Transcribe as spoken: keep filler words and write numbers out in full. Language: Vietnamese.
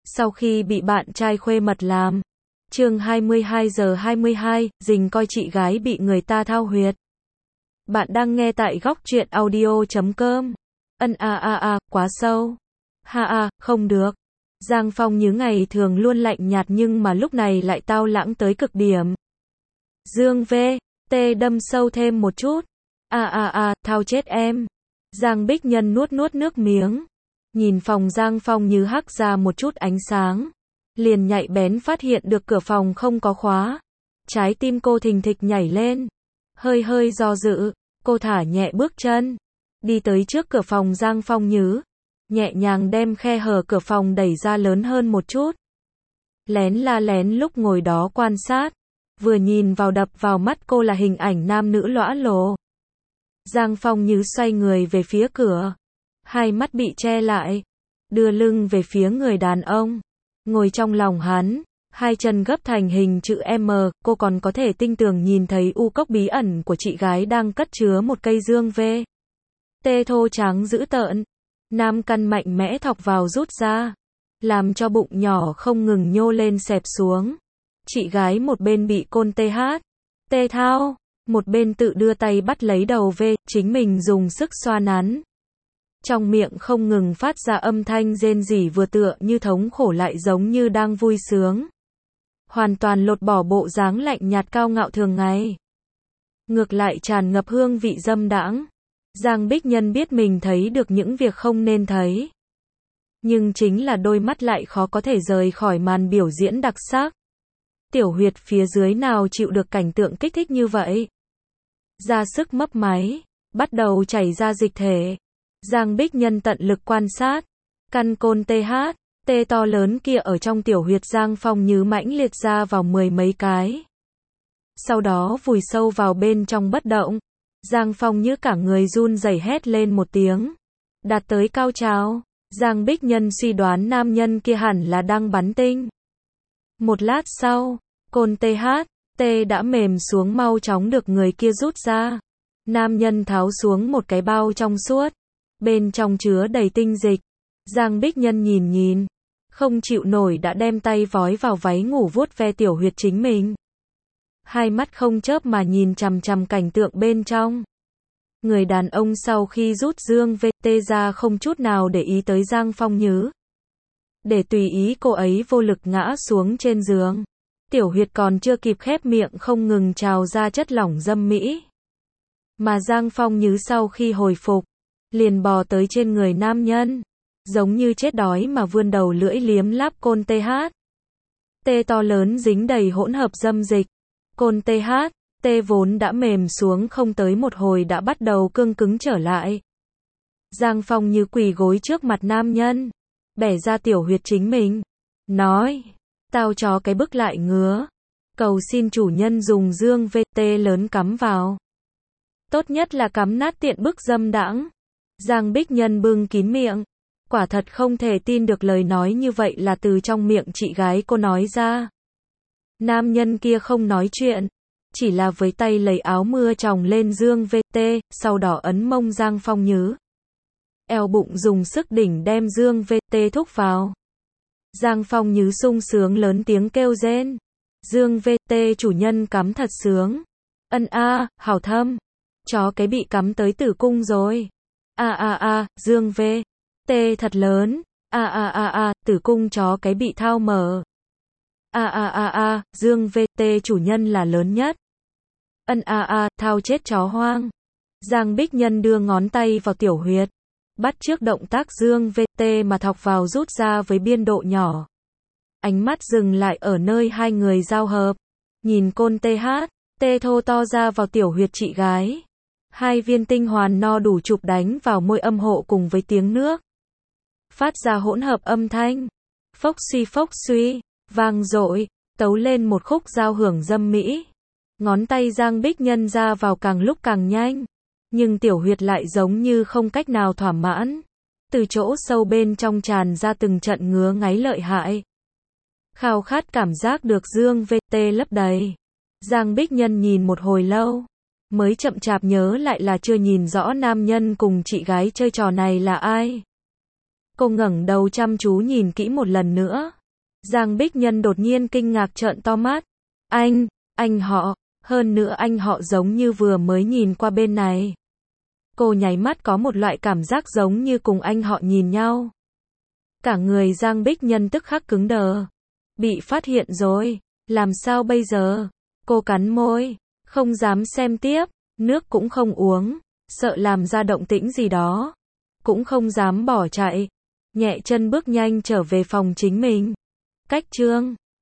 Sau khi bị bạn trai khuê mật làm. Chương hai mươi hai giờ hai mươi hai, Dình coi chị gái bị người ta thao huyệt. Bạn đang nghe tại góc truyện audio chấm com. Ân a a a, quá sâu. Ha a, không được. Giang Phong như ngày thường luôn lạnh nhạt nhưng mà lúc này lại tao lãng tới cực điểm. Dương V, T đâm sâu thêm một chút. A a a, thao chết em. Giang Bích Nhân nuốt nuốt nước miếng. Nhìn phòng Giang Phong như hắc ra một chút ánh sáng. Liền nhạy bén phát hiện được cửa phòng không có khóa. Trái tim cô thình thịch nhảy lên. Hơi hơi do dự, cô thả nhẹ bước chân. Đi tới trước cửa phòng Giang Phong nhứ. Nhẹ nhàng đem khe hở cửa phòng đẩy ra lớn hơn một chút. Lén la lén lúc ngồi đó quan sát. Vừa nhìn vào đập vào mắt cô là hình ảnh nam nữ lõa lồ. Giang Phong như xoay người về phía cửa. Hai mắt bị che lại. Đưa lưng về phía người đàn ông. Ngồi trong lòng hắn. Hai chân gấp thành hình chữ M. Cô còn có thể tinh tường nhìn thấy u cốc bí ẩn của chị gái đang cất chứa một cây dương V. Tê thô trắng dữ tợn. Nam căn mạnh mẽ thọc vào rút ra. Làm cho bụng nhỏ không ngừng nhô lên xẹp xuống. Chị gái một bên bị côn tê hát. Tê thao. Một bên tự đưa tay bắt lấy đầu V. Chính mình dùng sức xoa nắn. Trong miệng không ngừng phát ra âm thanh rên rỉ vừa tựa như thống khổ lại giống như đang vui sướng. Hoàn toàn lột bỏ bộ dáng lạnh nhạt cao ngạo thường ngày. Ngược lại tràn ngập hương vị dâm đãng. Giang Bích Nhân biết mình thấy được những việc không nên thấy. Nhưng chính là đôi mắt lại khó có thể rời khỏi màn biểu diễn đặc sắc. Tiểu huyệt phía dưới nào chịu được cảnh tượng kích thích như vậy. Ra sức mấp máy, bắt đầu chảy ra dịch thể. Giang Bích Nhân tận lực quan sát. Căn côn tê hát, tê to lớn kia ở trong tiểu huyệt Giang Phong như mãnh liệt ra vào mười mấy cái. Sau đó vùi sâu vào bên trong bất động. Giang Phong như cả người run rẩy hét lên một tiếng. Đạt tới cao trào. Giang Bích Nhân suy đoán nam nhân kia hẳn là đang bắn tinh. Một lát sau, côn tê hát, tê đã mềm xuống mau chóng được người kia rút ra. Nam nhân tháo xuống một cái bao trong suốt. Bên trong chứa đầy tinh dịch. Giang Bích Nhân nhìn nhìn. Không chịu nổi đã đem tay vói vào váy ngủ vuốt ve tiểu huyệt chính mình. Hai mắt không chớp mà nhìn chằm chằm cảnh tượng bên trong. Người đàn ông sau khi rút dương vê tê ra không chút nào để ý tới Giang Phong nhứ. Để tùy ý cô ấy vô lực ngã xuống trên giường. Tiểu huyệt còn chưa kịp khép miệng không ngừng trào ra chất lỏng dâm mỹ. Mà Giang Phong nhứ sau khi hồi phục. Liền bò tới trên người nam nhân. Giống như chết đói mà vươn đầu lưỡi liếm láp côn tê hát. Tê to lớn dính đầy hỗn hợp dâm dịch. Côn tê hát, tê vốn đã mềm xuống không tới một hồi đã bắt đầu cương cứng trở lại. Giang Phong như quỳ gối trước mặt nam nhân. Bẻ ra tiểu huyệt chính mình. Nói, tao cho cái bức lại ngứa. Cầu xin chủ nhân dùng dương vê tê lớn cắm vào. Tốt nhất là cắm nát tiện bức dâm đãng. Giang Bích Nhân bưng kín miệng. Quả thật không thể tin được lời nói như vậy là từ trong miệng chị gái cô nói ra. Nam nhân kia không nói chuyện. Chỉ là với tay lấy áo mưa tròng lên dương vê tê, sau đó ấn mông Giang Phong nhứ. Eo bụng dùng sức đỉnh đem dương vê tê thúc vào. Giang Phong nhứ sung sướng lớn tiếng kêu rên. Dương vê tê chủ nhân cắm thật sướng. Ân a, hảo thâm. Chó cái bị cắm tới tử cung rồi. A a a, dương V. T thật lớn. A a a a, tử cung chó cái bị thao mở. A a a a, dương V. T chủ nhân là lớn nhất. Ân a a, thao chết chó hoang. Giang Bích Nhân đưa ngón tay vào tiểu huyệt. Bắt trước động tác dương V. T mà thọc vào rút ra với biên độ nhỏ. Ánh mắt dừng lại ở nơi hai người giao hợp. Nhìn côn tê hát, tê thô to ra vào tiểu huyệt chị gái. Hai viên tinh hoàn no đủ chụp đánh vào môi âm hộ cùng với tiếng nước. Phát ra hỗn hợp âm thanh. Phốc suy phốc suy, vang dội, tấu lên một khúc giao hưởng dâm mỹ. Ngón tay Giang Bích Nhân ra vào càng lúc càng nhanh. Nhưng tiểu huyệt lại giống như không cách nào thỏa mãn. Từ chỗ sâu bên trong tràn ra từng trận ngứa ngáy lợi hại. Khao khát cảm giác được dương vê tê lấp đầy. Giang Bích Nhân nhìn một hồi lâu. Mới chậm chạp nhớ lại là chưa nhìn rõ nam nhân cùng chị gái chơi trò này là ai. Cô ngẩng đầu chăm chú nhìn kỹ một lần nữa. Giang Bích Nhân đột nhiên kinh ngạc trợn to mắt. Anh, anh họ, hơn nữa anh họ giống như vừa mới nhìn qua bên này. Cô nháy mắt có một loại cảm giác giống như cùng anh họ nhìn nhau. Cả người Giang Bích Nhân tức khắc cứng đờ. Bị phát hiện rồi, làm sao bây giờ? Cô cắn môi, không dám xem tiếp, nước cũng không uống, sợ làm ra động tĩnh gì đó. Cũng không dám bỏ chạy, nhẹ chân bước nhanh trở về phòng chính mình. Cách chương